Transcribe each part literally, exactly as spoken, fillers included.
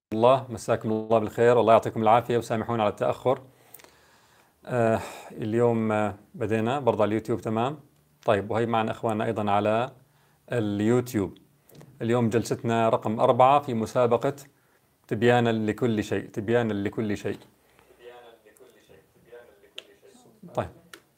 الله مساكم الله بالخير، والله يعطيكم العافية وسامحونا على التأخر. آه اليوم آه بدينا برضه على اليوتيوب. تمام. طيب، وهي معنا إخواننا أيضا على اليوتيوب. اليوم جلستنا رقم أربعة في مسابقة تبيانا لكل شيء. تبيانا لكل شيء. طيب.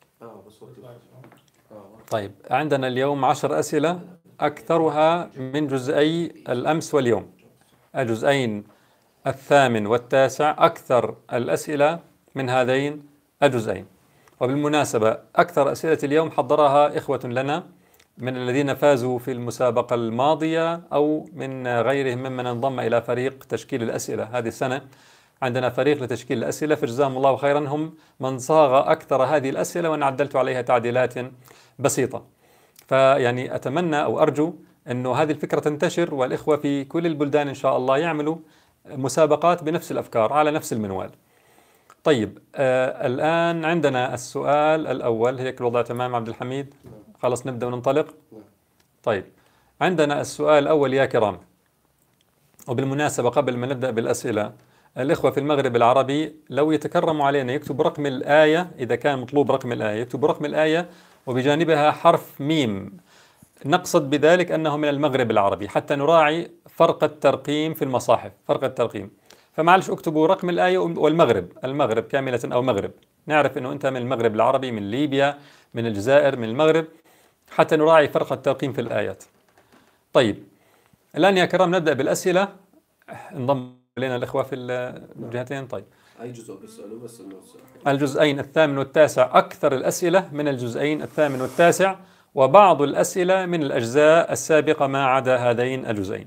طيب، عندنا اليوم عشر أسئلة، أكثرها من جزئي الأمس واليوم. الجزئين الثامن والتاسع أكثر الأسئلة من هذين الجزئين. وبالمناسبة أكثر أسئلة اليوم حضرها إخوة لنا من الذين فازوا في المسابقة الماضية أو من غيرهم ممن انضم إلى فريق تشكيل الأسئلة هذه السنة. عندنا فريق لتشكيل الأسئلة، فجزاهم الله خيرا، هم من صاغ أكثر هذه الأسئلة وأنا عدلت عليها تعديلات بسيطة. فيعني أتمنى أو أرجو أنه هذه الفكرة تنتشر، والإخوة في كل البلدان إن شاء الله يعملوا مسابقات بنفس الأفكار على نفس المنوال. طيب، آه الآن عندنا السؤال الأول. هيك الوضع تمام عبد الحميد؟ خلص نبدأ وننطلق. طيب، عندنا السؤال الأول يا كرام. وبالمناسبة قبل ما نبدأ بالأسئلة، الإخوة في المغرب العربي لو يتكرموا علينا يكتب رقم الآية، إذا كان مطلوب رقم الآية يكتب رقم الآية وبجانبها حرف ميم. نقصد بذلك أنه من المغرب العربي حتى نراعي فرق الترقيم في المصاحف، فرق الترقيم. فمعلش اكتبوا رقم الآية والمغرب، المغرب كاملة أو مغرب، نعرف أنه أنت من المغرب العربي، من ليبيا، من الجزائر، من المغرب، حتى نراعي فرق الترقيم في الآيات. طيب، الآن يا كرام نبدأ بالأسئلة. انضم إلينا الإخوة في الجهتين. طيب، أي جزء بيسألوا بس إنه الجزئين الثامن والتاسع أكثر الأسئلة من الجزئين الثامن والتاسع، وبعض الأسئلة من الأجزاء السابقة ما عدا هذين الجزئين.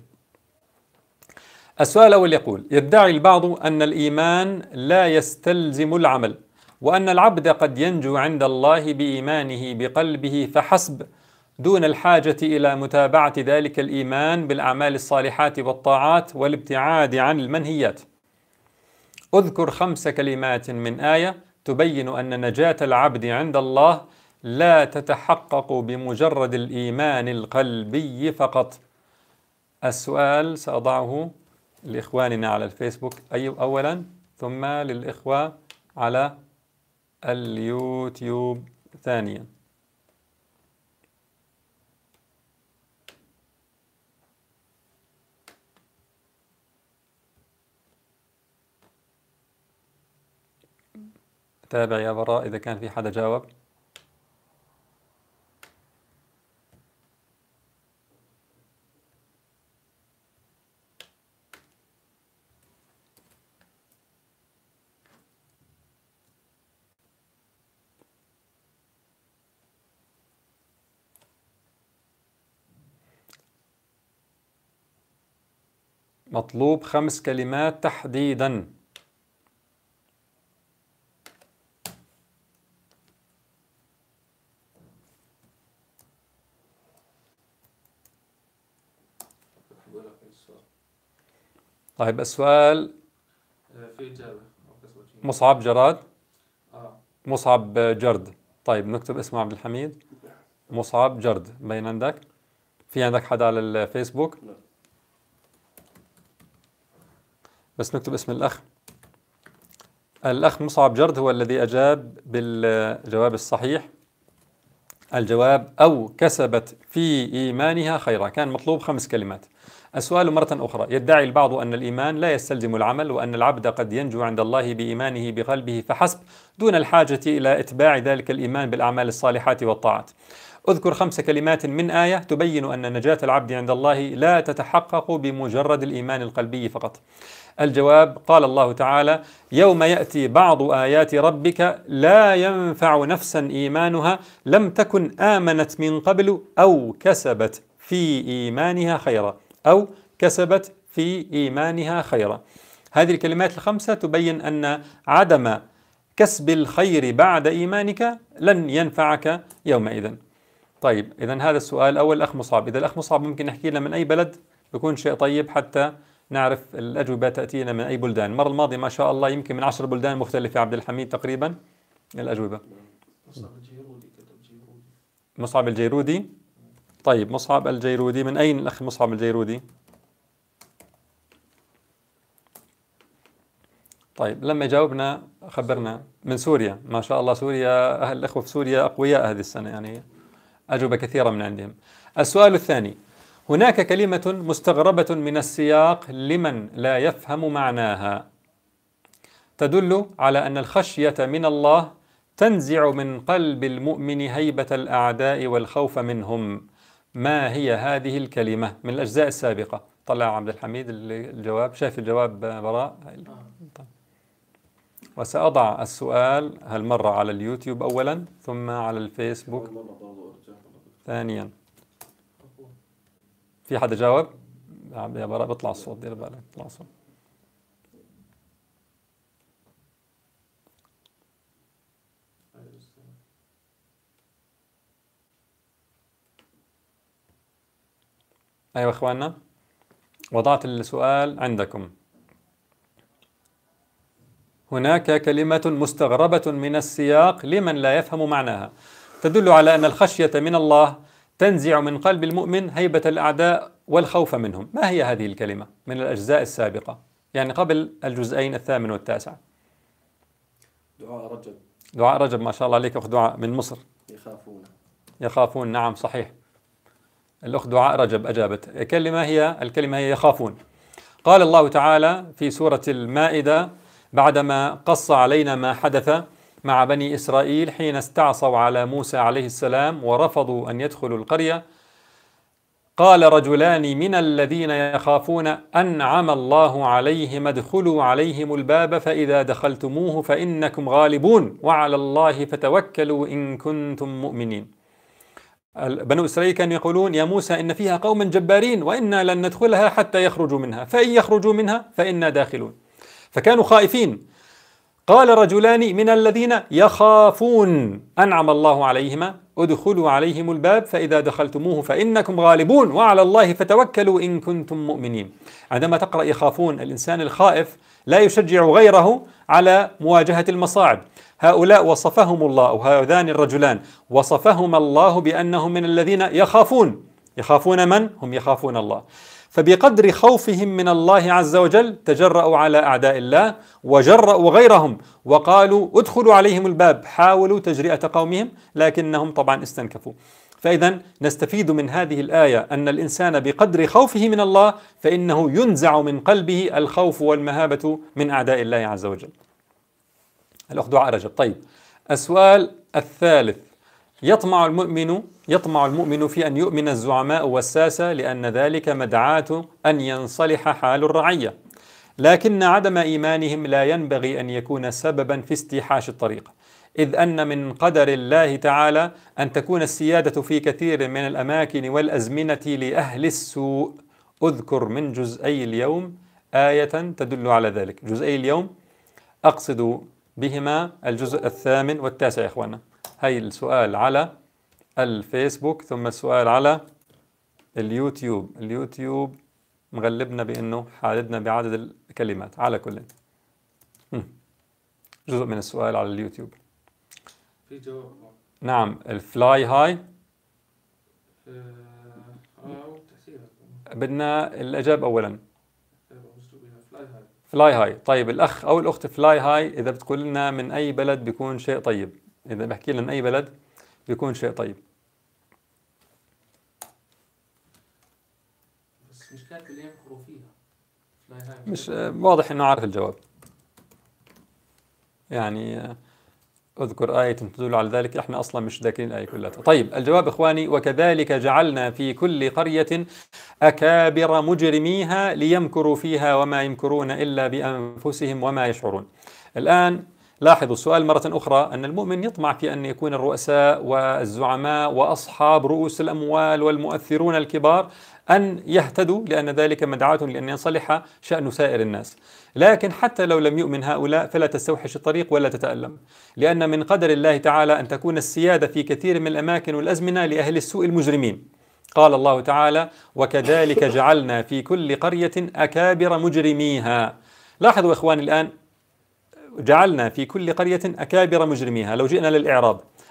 السؤال الأول يقول: يدعي البعض أن الإيمان لا يستلزم العمل، وأن العبد قد ينجو عند الله بإيمانه بقلبه فحسب، دون الحاجة إلى متابعة ذلك الإيمان بالأعمال الصالحات والطاعات والابتعاد عن المنهيات. اذكر خمس كلمات من آية تبين أن نجاة العبد عند الله لا تتحقق بمجرد الإيمان القلبي فقط. السؤال سأضعه لإخواننا على الفيسبوك أي أولا، ثم للإخوة على اليوتيوب ثانيا. تابع يا براء إذا كان في حدا جاوب. مطلوب خمس كلمات تحديدا. طيب، السؤال في إجابة مصعب جراد. مصعب جرد. طيب، نكتب اسمه عبد الحميد مصعب جرد. بين عندك؟ في عندك حدا على الفيسبوك؟ لا. بس نكتب اسم الأخ. الأخ مصعب جرد هو الذي أجاب بالجواب الصحيح. الجواب: أو كسبت في إيمانها خيرا. كان مطلوب خمس كلمات. السؤال مرة أخرى: يدعي البعض أن الإيمان لا يستلزم العمل، وأن العبد قد ينجو عند الله بإيمانه بقلبه فحسب، دون الحاجة إلى إتباع ذلك الإيمان بالأعمال الصالحات والطاعات. اذكر خمس كلمات من آية تبين أن نجاة العبد عند الله لا تتحقق بمجرد الإيمان القلبي فقط. الجواب: قال الله تعالى: يوم يأتي بعض آيات ربك لا ينفع نفسا إيمانها لم تكن آمنت من قبل أو كسبت في إيمانها خيرا، أو كسبت في إيمانها خيرا. هذه الكلمات الخمسة تبين أن عدم كسب الخير بعد إيمانك لن ينفعك يومئذ. طيب، إذن هذا السؤال الأول الأخ مصعب. إذا الأخ مصعب ممكن يحكي لنا من أي بلد بيكون شيء طيب حتى نعرف الأجوبة تأتينا من أي بلدان. المرة الماضية ما شاء الله يمكن من عشر بلدان مختلفة عبد الحميد تقريبا الأجوبة. مصعب الجيرودي كتب جيرودي. مصعب الجيرودي. طيب، مصعب الجيرودي من أين الأخ مصعب الجيرودي؟ طيب لما جاوبنا خبرنا. من سوريا، ما شاء الله سوريا، أهل الأخوة في سوريا أقوياء هذه السنة، يعني أجوبة كثيرة من عندهم. السؤال الثاني: هناك كلمة مستغربة من السياق لمن لا يفهم معناها تدل على أن الخشية من الله تنزع من قلب المؤمن هيبة الأعداء والخوف منهم. ما هي هذه الكلمة؟ من الأجزاء السابقة. طلع عبد الحميد الجواب، شايف الجواب براء؟ طيب. وسأضع السؤال هالمرة على اليوتيوب أولا، ثم على الفيسبوك ثانيا. في حدا جاوب؟ يا براء بيطلع الصوت، دير بالك بيطلع الصوت. أيوة إخواننا، وضعت السؤال عندكم. هناك كلمة مستغربة من السياق لمن لا يفهم معناها تدل على أن الخشية من الله تنزع من قلب المؤمن هيبة الأعداء والخوف منهم. ما هي هذه الكلمة من الأجزاء السابقة، يعني قبل الجزئين الثامن والتاسع؟ دعاء رجب. دعاء رجب، ما شاء الله عليك أخ دعاء من مصر. يخافون. يخافون، نعم صحيح. الأخ دعاء رجب أجابت. كلمة هي الكلمة هي يخافون. قال الله تعالى في سورة المائدة بعدما قص علينا ما حدث مع بني إسرائيل حين استعصوا على موسى عليه السلام ورفضوا أن يدخلوا القرية: قال رجلان من الذين يخافون أنعم الله عليهم ادخلوا عليهم الباب فإذا دخلتموه فإنكم غالبون وعلى الله فتوكلوا إن كنتم مؤمنين. بنو إسرائيل كانوا يقولون: يا موسى إن فيها قوما جبارين وإنا لن ندخلها حتى يخرجوا منها، فإن يخرجوا منها فإنا داخلون. فكانوا خائفين. قال رجلان من الذين يخافون أنعم الله عليهما ادخلوا عليهم الباب فإذا دخلتموه فإنكم غالبون وعلى الله فتوكلوا إن كنتم مؤمنين. عندما تقرأ يخافون، الإنسان الخائف لا يشجع غيره على مواجهة المصاعب. هؤلاء وصفهم الله، أو هذان الرجلان وصفهم الله بأنهم من الذين يخافون. يخافون من؟ هم يخافون الله. فبقدر خوفهم من الله عز وجل تجرأوا على أعداء الله وجرأوا غيرهم وقالوا ادخلوا عليهم الباب، حاولوا تجرئة قومهم لكنهم طبعا استنكفوا. فإذا نستفيد من هذه الآية أن الإنسان بقدر خوفه من الله فإنه ينزع من قلبه الخوف والمهابة من أعداء الله عز وجل. الأخ دعاء رجب. طيب السؤال الثالث: يطمع المؤمن يطمع المؤمن في أن يؤمن الزعماء والساسة لأن ذلك مدعاة أن ينصلح حال الرعية، لكن عدم إيمانهم لا ينبغي أن يكون سببا في استيحاش الطريق، إذ أن من قدر الله تعالى أن تكون السيادة في كثير من الأماكن والأزمنة لأهل السوء. أذكر من جزئي اليوم آية تدل على ذلك. جزئي اليوم أقصد بهما الجزء الثامن والتاسع يا إخوانا. هاي السؤال على الفيسبوك ثم السؤال على اليوتيوب. اليوتيوب مغلبنا بأنه حاددنا بعدد الكلمات. على كل جزء من السؤال على اليوتيوب. في جواب. نعم. الفلاي هاي بدنا الإجابة أولا. فلاي هاي. طيب الأخ أو الأخت فلاي هاي إذا بتقول لنا من أي بلد بيكون شيء طيب. إذا بحكي لنا من أي بلد بيكون شيء طيب. بس مش كاتب اللي ينكروا فيها. فلاي هاي مش واضح إنه عارف الجواب. يعني اذكر آية تدل على ذلك، احنا اصلا مش ذاكرين الآية كلها. طيب الجواب اخواني: وكذلك جعلنا في كل قرية أكابر مجرميها ليمكروا فيها وما يمكرون إلا بأنفسهم وما يشعرون. الآن لاحظوا السؤال مرة أخرى أن المؤمن يطمع في أن يكون الرؤساء والزعماء وأصحاب رؤوس الأموال والمؤثرون الكبار أن يهتدوا، لأن ذلك مدعاة لأن ينصلح شأن سائر الناس. لكن حتى لو لم يؤمن هؤلاء فلا تستوحش الطريق ولا تتألم، لأن من قدر الله تعالى أن تكون السيادة في كثير من الأماكن والأزمنة لأهل السوء المجرمين. قال الله تعالى: وكذلك جعلنا في كل قرية أكابر مجرميها. لاحظوا إخواني الآن، جعلنا في كل قرية أكابر مجرميها. لو جئنا للإعراب،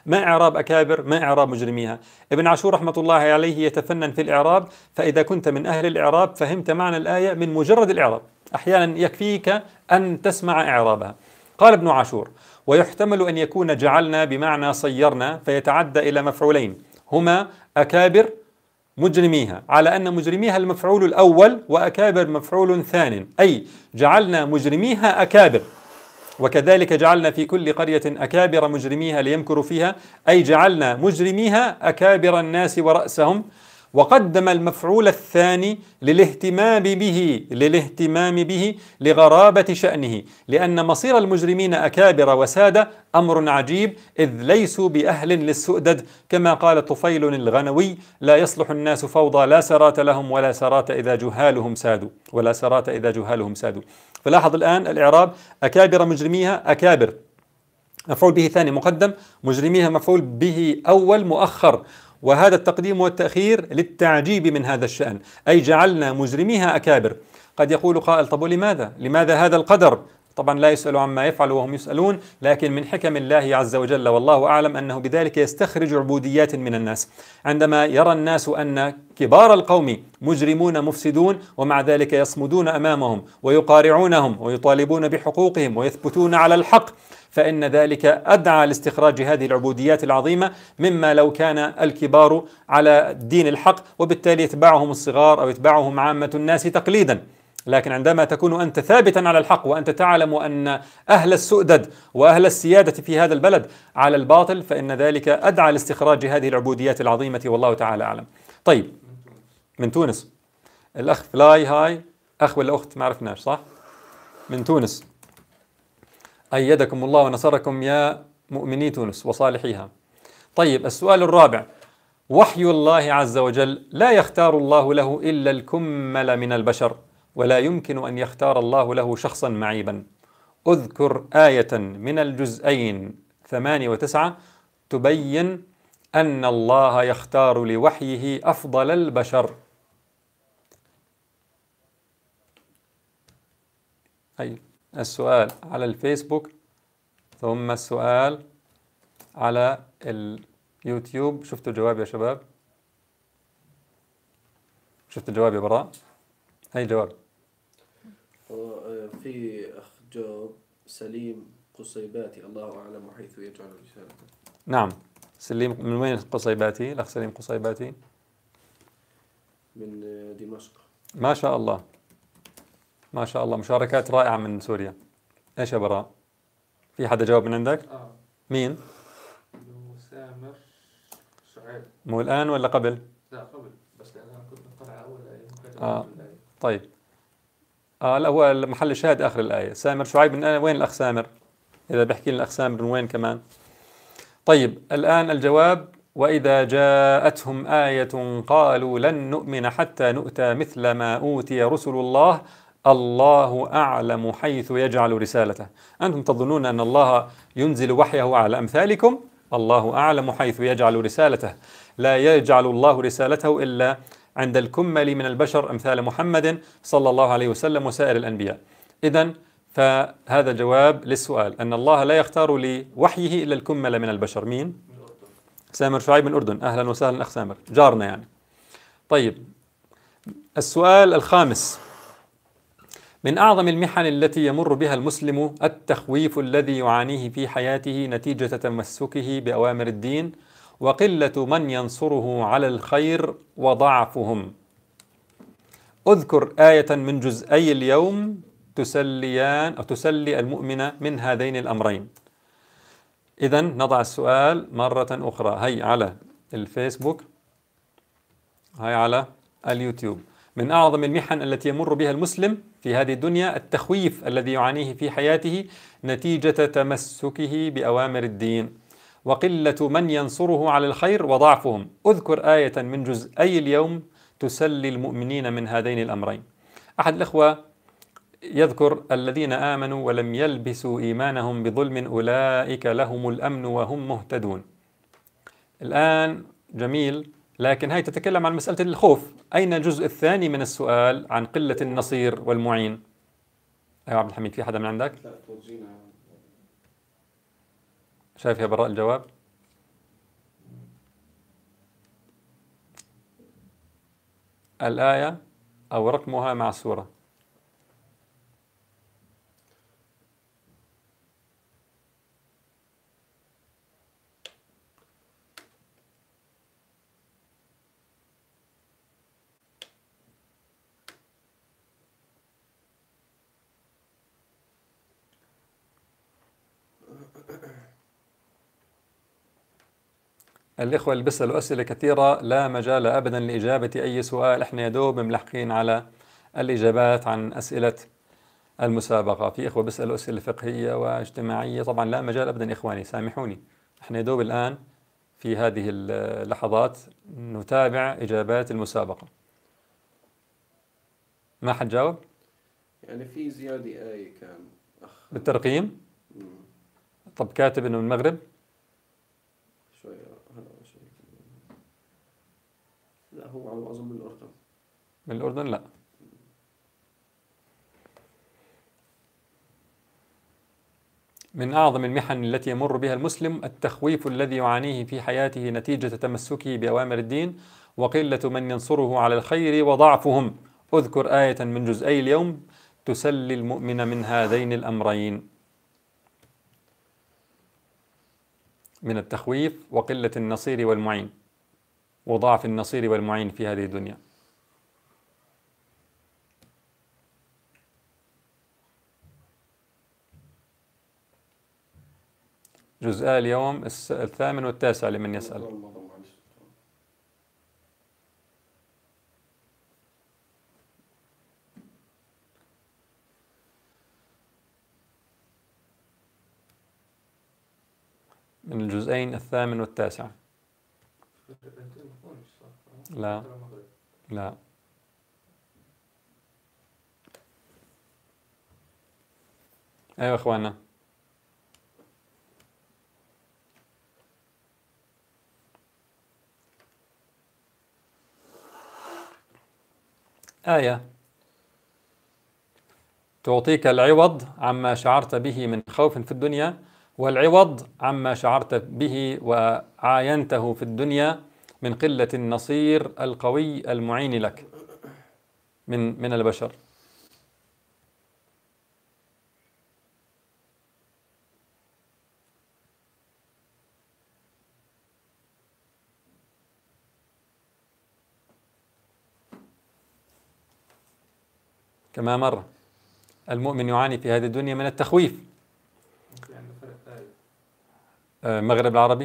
ما إعراب أكابر؟ ما إعراب مجرميها؟ ابن عاشور رحمة الله عليه يتفنن في الإعراب، فإذا كنت من أهل الإعراب فهمت معنى الآية من مجرد الإعراب، أحيانا يكفيك أن تسمع إعرابها. قال ابن عاشور: ويحتمل أن يكون جعلنا بمعنى صيرنا فيتعدى إلى مفعولين هما أكابر مجرميها، على أن مجرميها المفعول الأول وأكابر مفعول ثان، أي جعلنا مجرميها أكابر، وكذلك جعلنا في كل قرية أكابر مجرميها ليمكروا فيها، أي جعلنا مجرميها أكابر الناس ورأسهم. وقدم المفعول الثاني للاهتمام به للاهتمام به لغرابة شأنه، لأن مصير المجرمين أكابر وسادة أمر عجيب، إذ ليسوا بأهل للسؤدد، كما قال طفيل الغنوي: لا يصلح الناس فوضى لا سرات لهم ولا سرات إذا جهالهم سادوا ولا سرات إذا جهالهم سادوا. فلاحظ الآن الإعراب: أكابر مجرميها أكابر مفعول به ثاني مقدم، مجرميها مفعول به أول مؤخر، وهذا التقديم والتأخير للتعجيب من هذا الشأن، أي جعلنا مجرميها أكابر. قد يقول قائل: طب ولماذا؟ لماذا هذا القدر؟ طبعا لا يسأل عما يفعل وهم يسألون، لكن من حكم الله عز وجل والله أعلم أنه بذلك يستخرج عبوديات من الناس. عندما يرى الناس أن كبار القوم مجرمون مفسدون ومع ذلك يصمدون أمامهم ويقارعونهم ويطالبون بحقوقهم ويثبتون على الحق، فإن ذلك أدعى لاستخراج هذه العبوديات العظيمة، مما لو كان الكبار على دين الحق وبالتالي يتبعهم الصغار أو يتبعهم عامة الناس تقليدا. لكن عندما تكون أنت ثابتا على الحق وأنت تعلم أن أهل السؤدد وأهل السيادة في هذا البلد على الباطل، فإن ذلك أدعى لاستخراج هذه العبوديات العظيمة والله تعالى أعلم. طيب، من تونس الأخ فلاي هاي، أخ ولا أخت ما عرفناش صح؟ من تونس، أيدكم الله ونصركم يا مؤمني تونس وصالحيها. طيب، السؤال الرابع: وحي الله عز وجل لا يختار الله له إلا الكمل من البشر، ولا يمكن أن يختار الله له شخصا معيبا. أذكر آية من الجزئين ثمانية وتسعة تبين أن الله يختار لوحيه أفضل البشر. أي السؤال على الفيسبوك، ثم السؤال على اليوتيوب. شفتوا الجواب يا شباب؟ شفت الجواب يا براء؟ هاي جواب. في أخ جواب سليم قصيباتي: الله أعلم حيث يجعل رسالته. نعم، سليم. من وين قصيباتي؟ الأخ سليم قصيباتي من دمشق. ما شاء الله ما شاء الله، مشاركات رائعة من سوريا. ايش يا براء؟ في حدا جاوب من عندك؟ آه. مين؟ سامر شعيب. مو الآن ولا قبل؟ لا قبل، بس أنا كنت مطلع أول آية. آه. طيب، آه لا، هو محل الشاهد آخر الآية. سامر شعيب من وين الأخ سامر؟ إذا بحكي لنا الأخ سامر من وين كمان؟ طيب، الآن الجواب: وإذا جاءتهم آية قالوا لن نؤمن حتى نؤتى مثل ما أوتي رسل الله الله أعلم حيث يجعل رسالته. أنتم تظنون أن الله ينزل وحيه على أمثالكم؟ الله أعلم حيث يجعل رسالته. لا يجعل الله رسالته إلا عند الكمل من البشر أمثال محمد صلى الله عليه وسلم وسائر الأنبياء. إذن فهذا جواب للسؤال، أن الله لا يختار لوحيه إلا الكمل من البشر. مين؟ سامر شعيب من الأردن. أهلا وسهلا أخ سامر، جارنا يعني. طيب، السؤال الخامس: من أعظم المحن التي يمر بها المسلم التخويف الذي يعانيه في حياته نتيجة تمسكه بأوامر الدين، وقلة من ينصره على الخير وضعفهم. أذكر آية من جزئي اليوم تسليان أو تسلي المؤمن من هذين الأمرين. إذن نضع السؤال مرة أخرى، هي على الفيسبوك، هي على اليوتيوب. من أعظم المحن التي يمر بها المسلم في هذه الدنيا التخويف الذي يعانيه في حياته نتيجة تمسكه بأوامر الدين، وقلة من ينصره على الخير وضعفهم. أذكر آية من جزئي اليوم تسلي المؤمنين من هذين الأمرين. أحد الأخوة يذكر: الذين آمنوا ولم يلبسوا إيمانهم بظلم أولئك لهم الأمن وهم مهتدون. الآن جميل، لكن هي تتكلم عن مسألة الخوف. أين الجزء الثاني من السؤال عن قلة النصير والمعين؟ أيوة عبد الحميد، في حدا من عندك؟ لا توجينا. شايف يا براء الجواب؟ الآية أو رقمها مع السورة. الإخوة اللي بيسألوا أسئلة كثيرة لا مجال أبدا لإجابة أي سؤال، إحنا يدوب ملحقين على الإجابات عن أسئلة المسابقة. في إخوة بيسألوا أسئلة فقهية واجتماعية، طبعا لا مجال أبدا إخواني، سامحوني، إحنا يدوب الآن في هذه اللحظات نتابع إجابات المسابقة. ما حد جاوب؟ يعني في زيادة آية كان أخ بالترقيم؟ مم. طب كاتب إنه من المغرب؟ شوي هلا شوي. لا هو على ما أظن من الأردن. من الأردن؟ لا. من أعظم المحن التي يمر بها المسلم التخويف الذي يعانيه في حياته نتيجة تمسكه بأوامر الدين، وقلة من ينصره على الخير وضعفهم. اذكر آية من جزئي اليوم تسلي المؤمن من هذين الأمرين، من التخويف وقلة النصير والمعين وضعف النصير والمعين في هذه الدنيا. جزء اليوم الثامن والتاسع لمن يسأل. من الجزئين الثامن والتاسع. لا لا أيوة أخوانا، آية تعطيك العوض عما شعرت به من خوف في الدنيا، والعوض عما شعرت به وعاينته في الدنيا من قلة النصير القوي المعين لك من من البشر. كما مر المؤمن يعاني في هذه الدنيا من التخويف. مغرب العربي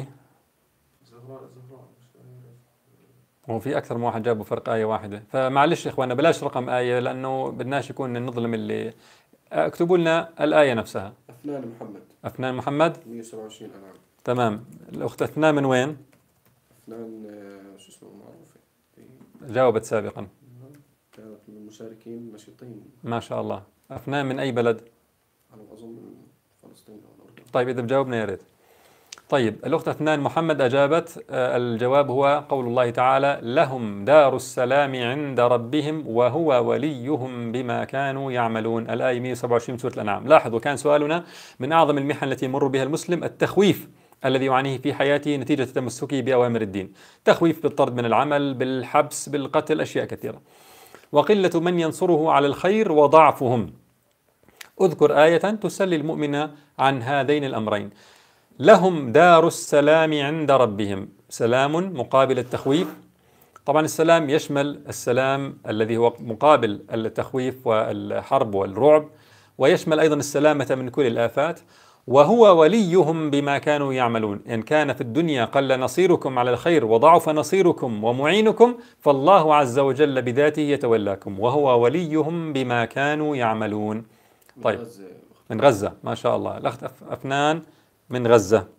هو في أكثر من واحد جابوا فرق آية واحدة، فمعلش يا إخواننا بلاش رقم آية لأنه بدناش يكون نظلم اللي. اكتبوا لنا الآية نفسها. أفنان محمد. أفنان محمد مئة وسبعة وعشرين أنعام. تمام. الأخت أفنان من وين؟ أفنان شو اسمه معروفة. جاوبت سابقا. كانت من المشاركين نشيطين. ما شاء الله. أفنان من أي بلد؟ على ما أظن من فلسطين أو الأردن. طيب إذا بجاوبنا يا ريت. طيب الأخت أفنان محمد أجابت. الجواب هو قول الله تعالى: لهم دار السلام عند ربهم وهو وليهم بما كانوا يعملون. الآية مئة وسبعة وعشرين من سورة الأنعام. لاحظوا كان سؤالنا من أعظم المحن التي يمر بها المسلم التخويف الذي يعانيه في حياته نتيجة تمسكه بأوامر الدين. تخويف بالطرد من العمل، بالحبس، بالقتل، أشياء كثيرة. وقلة من ينصره على الخير وضعفهم. اذكر آية تسلي المؤمن عن هذين الأمرين. لهم دار السلام عند ربهم، سلام مقابل التخويف. طبعا السلام يشمل السلام الذي هو مقابل التخويف والحرب والرعب، ويشمل أيضا السلامة من كل الآفات. وهو وليهم بما كانوا يعملون. إن كان في الدنيا قل نصيركم على الخير وضعف نصيركم ومعينكم، فالله عز وجل بذاته يتولاكم وهو وليهم بما كانوا يعملون. طيب من غزة، ما شاء الله. الأخت أفنان من غزة.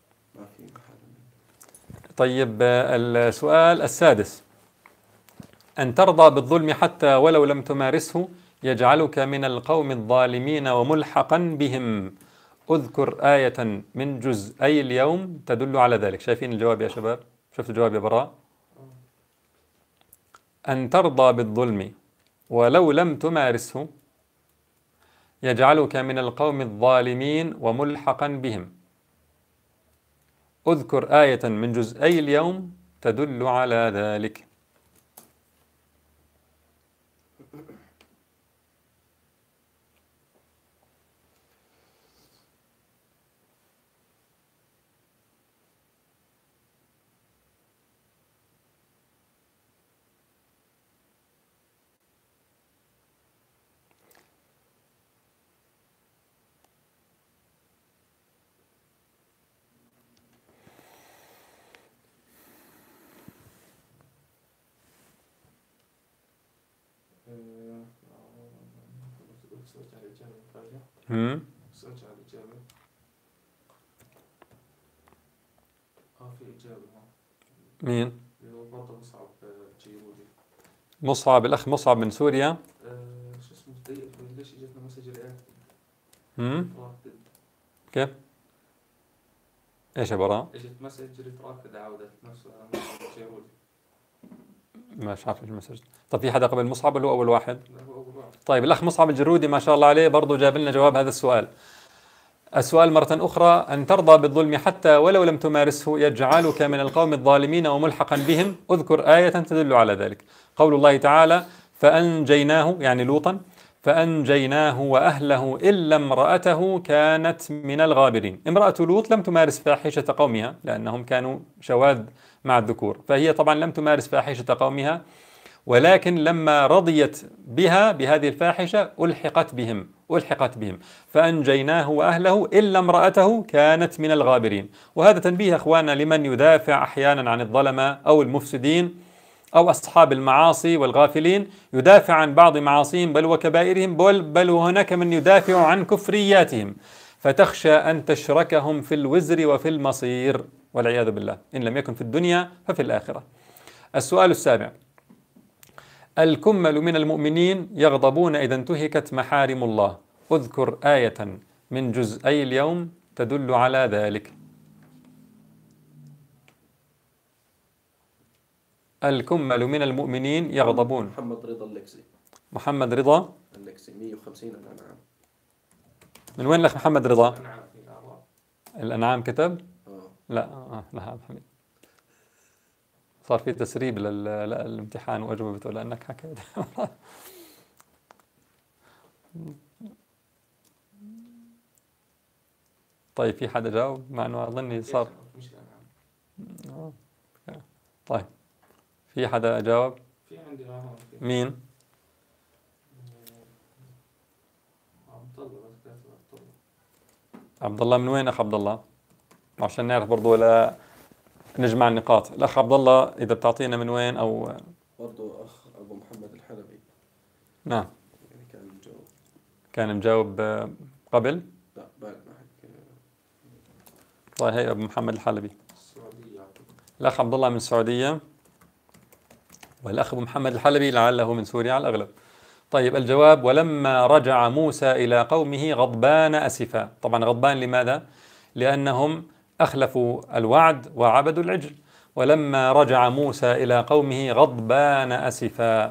طيب السؤال السادس: أن ترضى بالظلم حتى ولو لم تمارسه يجعلك من القوم الظالمين وملحقا بهم. اذكر آية من جزئي اليوم تدل على ذلك. شايفين الجواب يا شباب؟ شفت الجواب يا براء؟ أن ترضى بالظلم ولو لم تمارسه يجعلك من القوم الظالمين وملحقا بهم. اذكر آية من جزئي اليوم تدل على ذلك. هم؟ بس ارجع الإجابة. اه في إجابة هون. مين؟ اللي هو برضه مصعب جيرودي. مصعب، الأخ مصعب من سوريا. آه شو اسمه دقيقة، ليش اجتنا مسج الآن؟ هم؟ كيف؟ ايش يا براء؟ اجت مسج رافض عودة نفسه مصعب جيرودي. مش عارف ايش المسج. طب في حدا قبل مصعب ولا هو أول واحد؟ لا هو أول واحد. طيب الأخ مصعب الجرودي ما شاء الله عليه برضه جاب لنا جواب هذا السؤال. السؤال مرة أخرى: أن ترضى بالظلم حتى ولو لم تمارسه يجعلك من القوم الظالمين وملحقا بهم. اذكر آية تدل على ذلك. قول الله تعالى: فأنجيناه، يعني لوطا، فأنجيناه وأهله إلا امرأته كانت من الغابرين. امرأة لوط لم تمارس فاحشة قومها لأنهم كانوا شواذ مع الذكور، فهي طبعا لم تمارس فاحشة قومها، ولكن لما رضيت بها بهذه الفاحشة ألحقت بهم ألحقت بهم فأنجيناه وأهله إلا امرأته كانت من الغابرين. وهذا تنبيه أخواننا لمن يدافع أحيانا عن الظلمة أو المفسدين أو أصحاب المعاصي والغافلين، يدافع عن بعض معاصيهم بل وكبائرهم، بل, بل وهناك من يدافع عن كفرياتهم، فتخشى أن تشركهم في الوزر وفي المصير والعياذ بالله، إن لم يكن في الدنيا ففي الآخرة. السؤال السابع: الكمل من المؤمنين يغضبون إذا انتهكت محارم الله. اذكر آية من جزئي اليوم تدل على ذلك. الكمل من المؤمنين يغضبون. محمد رضا اللكسي. محمد رضا اللكسي مية وخمسين الأنعام. من وين لك محمد رضا؟ الأنعام في الأعراف. الأنعام كتب؟ اه لا آه لا هذا حميد. صار في تسريب للامتحان وأجوبته لأنك حكيت. طيب في حدا جاوب مع انه اظني صار. طيب في حدا جاوب؟ في عندي اه مين؟ عبد الله. بس عبد الله. عبد الله من وين اخ عبد الله؟ عشان نعرف برضه ولا نجمع النقاط. الاخ عبد الله اذا بتعطينا من وين او برضه اخ ابو محمد الحلبي. نعم يعني كان مجاوب. كان مجاوب قبل؟ لا بعد ما حكي. طيب هي ابو محمد الحلبي. السعودية. الاخ عبد الله من السعودية، والاخ ابو محمد الحلبي لعله من سوريا على الاغلب. طيب الجواب: ولما رجع موسى إلى قومه غضبان أسفا. طبعا غضبان لماذا؟ لأنهم أخلفوا الوعد وعبدوا العجل. ولما رجع موسى إلى قومه غضبان أسفا.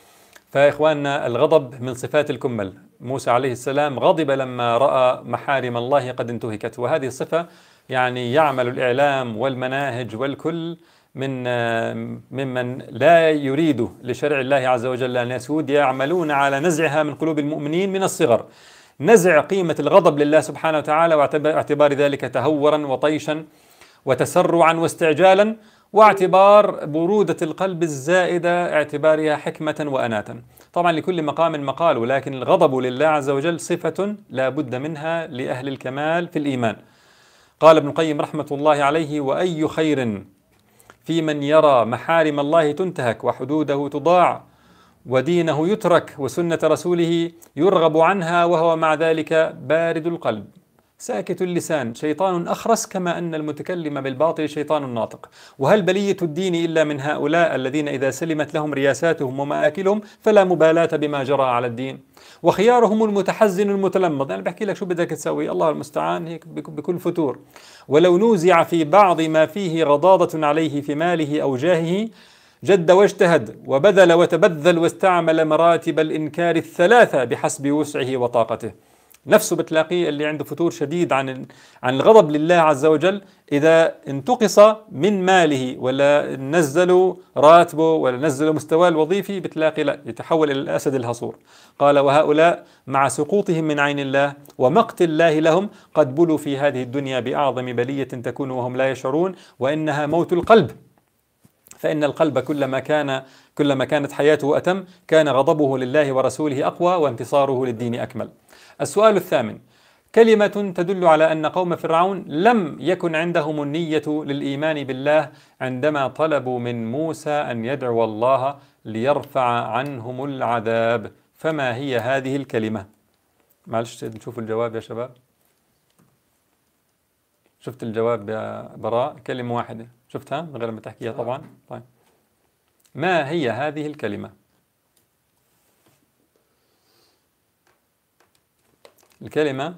فإخواننا الغضب من صفات الكمل. موسى عليه السلام غضب لما رأى محارم الله قد انتهكت، وهذه الصفة يعني يعمل الإعلام والمناهج والكل من ممن لا يريد لشرع الله عز وجل أن يسود، يعملون على نزعها من قلوب المؤمنين من الصغر. نزع قيمة الغضب لله سبحانه وتعالى واعتبار ذلك تهورا وطيشا وتسرعا واستعجالا، واعتبار برودة القلب الزائدة اعتبارها حكمة وأناة. طبعا لكل مقام مقال، ولكن الغضب لله عز وجل صفة لا بد منها لأهل الكمال في الإيمان. قال ابن القيم رحمة الله عليه: وأي خير في من يرى محارم الله تنتهك وحدوده تضاع ودينه يترك وسنة رسوله يرغب عنها وهو مع ذلك بارد القلب ساكت اللسان شيطان أخرس، كما أن المتكلم بالباطل شيطان ناطق. وهل بلية الدين إلا من هؤلاء الذين إذا سلمت لهم رياساتهم ومآكلهم فلا مبالاة بما جرى على الدين؟ وخيارهم المتحزن المتلمض. أنا بحكي لك شو بدك تسوي، الله المستعان، هيك بكل فتور. ولو نوزع في بعض ما فيه غضاضة عليه في ماله أو جاهه جد واجتهد وبذل وتبذل واستعمل مراتب الإنكار الثلاثة بحسب وسعه وطاقته. نفسه بتلاقيه اللي عنده فتور شديد عن عن الغضب لله عز وجل، إذا انتقص من ماله ولا نزلوا راتبه ولا نزلوا مستواه الوظيفي بتلاقي لا يتحول إلى الأسد الهصور. قال: وهؤلاء مع سقوطهم من عين الله ومقت الله لهم قد بلوا في هذه الدنيا بأعظم بلية تكون وهم لا يشعرون، وإنها موت القلب. فإن القلب كلما كان كلما كانت حياته أتم كان غضبه لله ورسوله أقوى وانتصاره للدين أكمل. السؤال الثامن: كلمة تدل على أن قوم فرعون لم يكن عندهم النية للإيمان بالله عندما طلبوا من موسى أن يدعو الله ليرفع عنهم العذاب. فما هي هذه الكلمة؟ معلش نشوف الجواب يا شباب. شفت الجواب يا براء؟ كلمة واحدة شفتها من غير ما تحكيها طبعا. طيب ما هي هذه الكلمة؟ الكلمة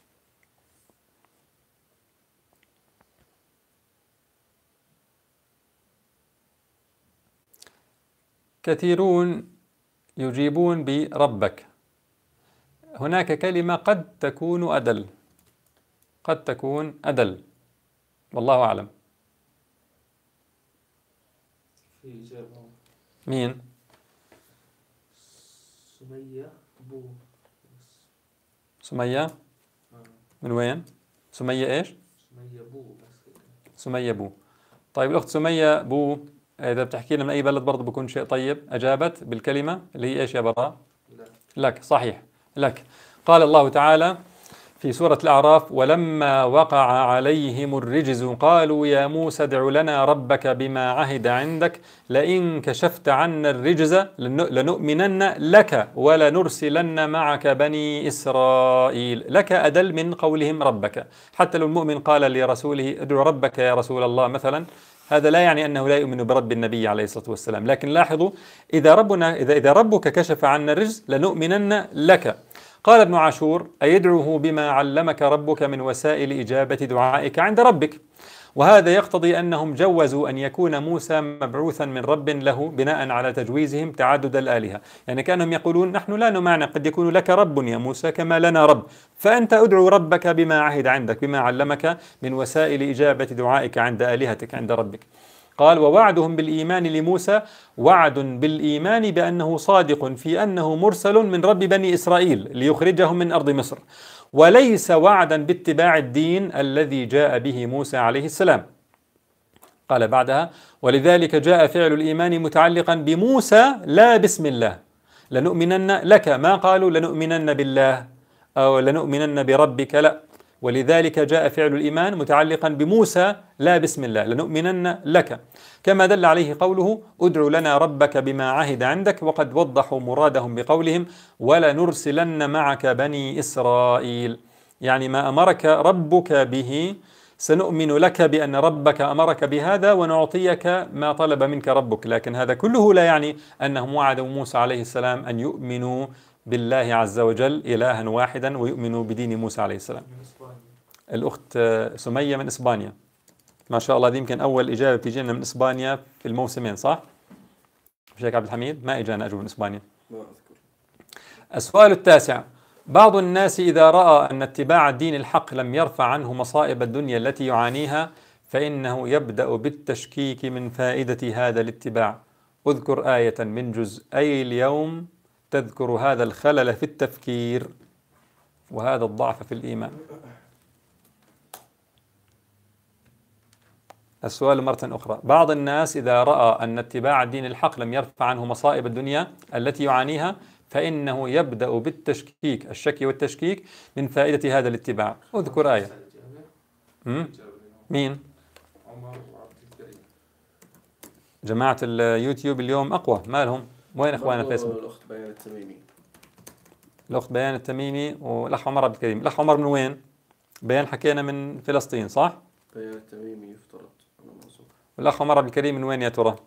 كثيرون يجيبون بربك. هناك كلمة قد تكون أدل، قد تكون أدل، والله أعلم. في إجابة. مين؟ سمية بو. سمية؟ من وين؟ سمية إيش؟ سمية بو بس. سمية بو. طيب الأخت سمية بو إذا بتحكي لنا من أي بلد برضه بكون شيء طيب. أجابت بالكلمة اللي هي إيش يا براء؟ لا. لك، صحيح، لك. قال الله تعالى في سورة الأعراف: ولما وقع عليهم الرجز قالوا يا موسى ادع لنا ربك بما عهد عندك لئن كشفت عنا الرجز لنؤمنن لك ولنرسلن معك بني إسرائيل. لك أدل من قولهم ربك. حتى لو المؤمن قال لرسوله ادع ربك يا رسول الله مثلا، هذا لا يعني أنه لا يؤمن برب النبي عليه الصلاة والسلام. لكن لاحظوا، إذا ربنا إذا إذا ربك كشف عنا الرجز لنؤمنن لك. قال ابن عاشور: أيدعوه بما علمك ربك من وسائل إجابة دعائك عند ربك. وهذا يقتضي أنهم جوزوا أن يكون موسى مبعوثا من رب له بناء على تجويزهم تعدد الآلهة. يعني كانهم يقولون نحن لا نمانع، قد يكون لك رب يا موسى كما لنا رب، فأنت أدعو ربك بما عهد عندك، بما علمك من وسائل إجابة دعائك عند آلهتك عند ربك. قال: ووعدهم بالإيمان لموسى وعد بالإيمان بأنه صادق في أنه مرسل من رب بني إسرائيل ليخرجهم من أرض مصر، وليس وعدا باتباع الدين الذي جاء به موسى عليه السلام. قال بعدها: ولذلك جاء فعل الإيمان متعلقا بموسى لا باسم الله. لنؤمنن لك، ما قالوا لنؤمنن بالله أو لنؤمنن بربك، لا، ولذلك جاء فعل الإيمان متعلقا بموسى لا باسم الله، لنؤمنن لك، كما دل عليه قوله ادع لنا ربك بما عهد عندك. وقد وضحوا مرادهم بقولهم ولنرسلن معك بني إسرائيل، يعني ما أمرك ربك به سنؤمن لك بأن ربك أمرك بهذا ونعطيك ما طلب منك ربك. لكن هذا كله لا يعني أنهم وعدوا موسى عليه السلام أن يؤمنوا بالله عز وجل إلها واحدا ويؤمنوا بدين موسى عليه السلام. الأخت سمية من إسبانيا، ما شاء الله، دي يمكن أول إجابة بتجينا من إسبانيا في الموسمين، صح؟ مش هيك عبد الحميد؟ ما إجانا أجوبة من إسبانيا. ما أذكر. السؤال التاسع: بعض الناس إذا رأى أن اتباع الدين الحق لم يرفع عنه مصائب الدنيا التي يعانيها فإنه يبدأ بالتشكيك من فائدة هذا الاتباع. اذكر آية من جزئي اليوم تذكر هذا الخلل في التفكير وهذا الضعف في الإيمان. السؤال مرة أخرى: بعض الناس إذا رأى أن اتباع الدين الحق لم يرفع عنه مصائب الدنيا التي يعانيها فإنه يبدأ بالتشكيك، الشك والتشكيك من فائدة هذا الاتباع. اذكر آية. مين؟ جماعة اليوتيوب اليوم أقوى، ما لهم؟ وين إخواننا الفيسبوك؟ الأخت بيان التميمي. الأخت بيان التميمي والأخ عمر عبد الكريم. الأخ عمر من وين؟ بيان حكينا من فلسطين، صح؟ بيان التميمي يفترض. والأخ عمر عبد الكريم من وين يا ترى؟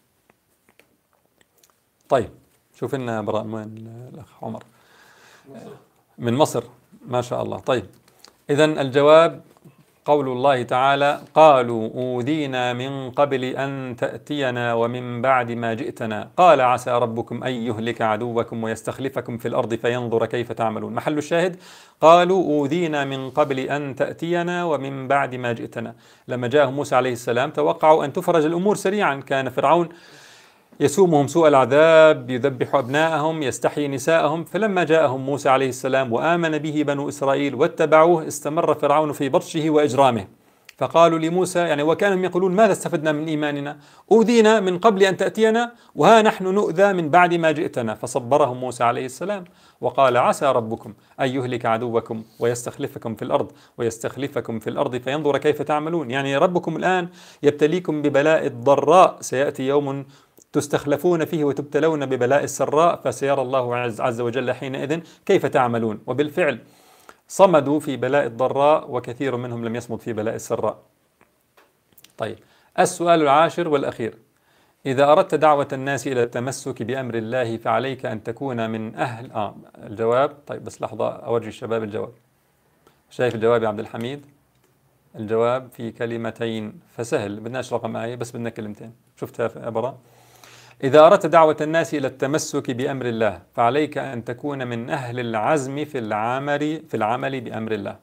طيب شوف لنا براء من وين الأخ عمر؟ مصر. من مصر، ما شاء الله. طيب إذن الجواب قول الله تعالى: قالوا أوذينا من قبل أن تأتينا ومن بعد ما جئتنا قال عسى ربكم أن يهلك عدوكم ويستخلفكم في الأرض فينظر كيف تعملون. محل الشاهد: قالوا أوذينا من قبل أن تأتينا ومن بعد ما جئتنا. لما جاءهم موسى عليه السلام توقعوا أن تفرج الأمور سريعا، كان فرعون يسومهم سوء العذاب، يذبح أبناءهم، يستحيي نساءهم. فلما جاءهم موسى عليه السلام وآمن به بنو إسرائيل واتبعوه استمر فرعون في بطشه وإجرامه. فقالوا لموسى، يعني وكانوا يقولون ماذا استفدنا من إيماننا؟ أوذينا من قبل أن تأتينا وها نحن نؤذى من بعد ما جئتنا. فصبرهم موسى عليه السلام وقال عسى ربكم أن يهلك عدوكم ويستخلفكم في الأرض ويستخلفكم في الأرض فينظر كيف تعملون. يعني ربكم الآن يبتليكم ببلاء الضراء، سيأتي يوم تستخلفون فيه وتبتلون ببلاء السراء فسيرى الله عز, عز وجل حينئذ كيف تعملون. وبالفعل صمدوا في بلاء الضراء وكثير منهم لم يصمد في بلاء السراء. طيب، السؤال العاشر والأخير: إذا أردت دعوة الناس إلى التمسك بأمر الله فعليك أن تكون من أهل آه الجواب. طيب بس لحظة أورجي الشباب الجواب. شايف الجواب يا عبد الحميد؟ الجواب في كلمتين، فسهل، بدناش رقم آية بس بدنا كلمتين. شفتها يا براء؟ إذا أردت دعوة الناس إلى التمسك بأمر الله فعليك أن تكون من أهل العزم في العمل في العمل بأمر الله،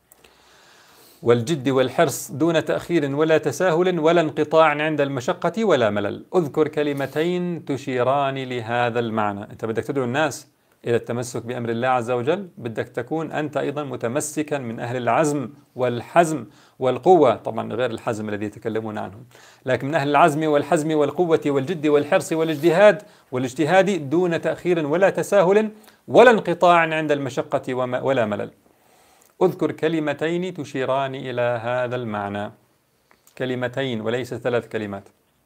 والجد والحرص دون تأخير ولا تساهل ولا انقطاع عند المشقة ولا ملل. اذكر كلمتين تشيران لهذا المعنى. أنت بدك تدعو الناس إلى التمسك بأمر الله عز وجل، بدك تكون أنت أيضا متمسكا من أهل العزم والحزم والقوة، طبعا غير الحزم الذي يتكلمون عنه، لكن من أهل العزم والحزم والقوة والجد والحرص والاجتهاد والاجتهاد دون تأخير ولا تساهل ولا انقطاع عند المشقة ولا ملل. اذكر كلمتين تشيران إلى هذا المعنى. كلمتين وليس ثلاث كلمات.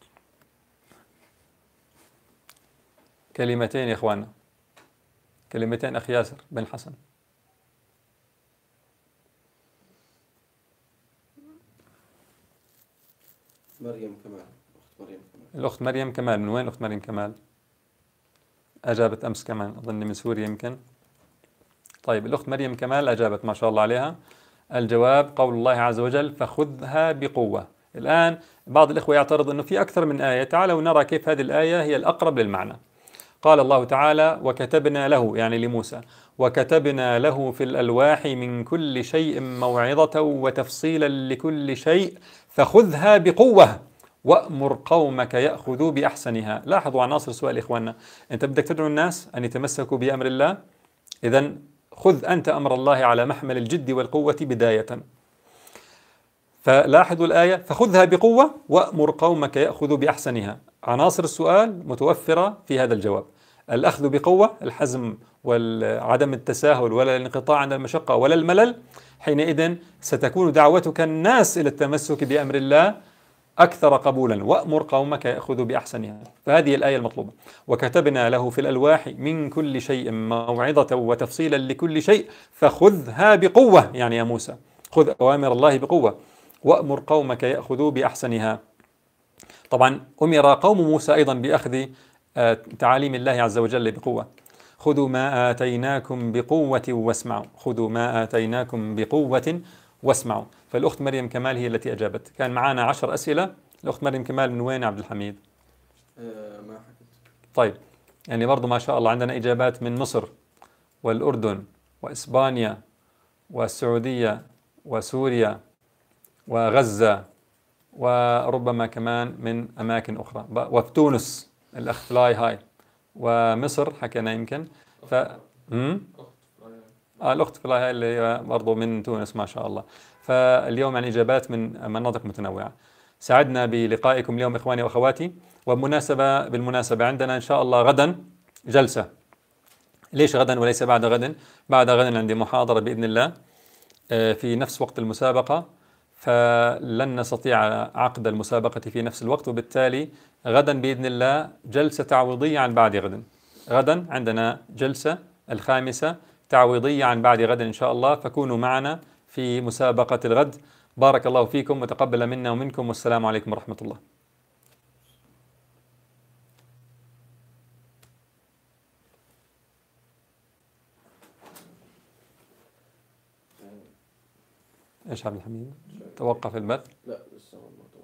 كلمتين يا إخوانا، كلمتين. أخي ياسر بن حسن. مريم كمال. أخت مريم كمال. الأخت مريم كمال. من وين الأخت مريم كمال؟ أجابت أمس كمان، أظن من سوريا يمكن. طيب، الأخت مريم كمال أجابت ما شاء الله عليها. الجواب قول الله عز وجل: فخذها بقوة. الآن بعض الإخوة يعترض أنه في أكثر من آية، تعالوا نرى كيف هذه الآية هي الأقرب للمعنى. قال الله تعالى: وكتبنا له، يعني لموسى، وكتبنا له في الألواح من كل شيء موعظة وتفصيلا لكل شيء فخذها بقوة وأمر قومك يأخذوا بأحسنها. لاحظوا عناصر السؤال إخواننا، أنت بدك تدعو الناس أن يتمسكوا بأمر الله، إذن خذ أنت أمر الله على محمل الجد والقوة بداية. فلاحظوا الآية: فخذها بقوة وأمر قومك يأخذوا بأحسنها. عناصر السؤال متوفرة في هذا الجواب: الأخذ بقوة، الحزم وعدم التساهل ولا الانقطاع عن المشقة ولا الملل. حينئذ ستكون دعوتك الناس إلى التمسك بأمر الله أكثر قبولا. وأمر قومك يأخذوا بأحسنها. فهذه الآية المطلوبة: وكتبنا له في الألواح من كل شيء موعظة وتفصيلا لكل شيء فخذها بقوة، يعني يا موسى خذ أوامر الله بقوة وأمر قومك يأخذوا بأحسنها. طبعا أمر قوم موسى أيضا بأخذ تعاليم الله عز وجل بقوة. خذوا ما آتيناكم بقوة واسمعوا. خذوا ما آتيناكم بقوة واسمعوا. فالأخت مريم كمال هي التي أجابت. كان معنا عشر أسئلة. الأخت مريم كمال من وين عبد الحميد؟ أه ما حكيت. طيب، يعني برضو ما شاء الله عندنا إجابات من مصر والأردن وإسبانيا والسعودية وسوريا وغزة وربما كمان من أماكن أخرى، وفي تونس الأخ فلاي هاي، ومصر حكينا يمكن. ف آه الأخت فلاي هاي اللي هي برضو من تونس ما شاء الله. فاليوم يعني إجابات من مناطق متنوعة. سعدنا بلقائكم اليوم إخواني وأخواتي. وبمناسبة بالمناسبة عندنا إن شاء الله غدا جلسة. ليش غدا وليس بعد غد؟ بعد غد عندي محاضرة بإذن الله في نفس وقت المسابقة، فلن نستطيع عقد المسابقة في نفس الوقت، وبالتالي غدا بإذن الله جلسة تعويضية عن بعد غد. غدا عندنا جلسة الخامسة تعويضية عن بعد غد إن شاء الله، فكونوا معنا في مسابقة الغد. بارك الله فيكم وتقبل منا ومنكم، والسلام عليكم ورحمة الله. ايش عبد الحميد؟ توقف البث؟ لا لسه والله.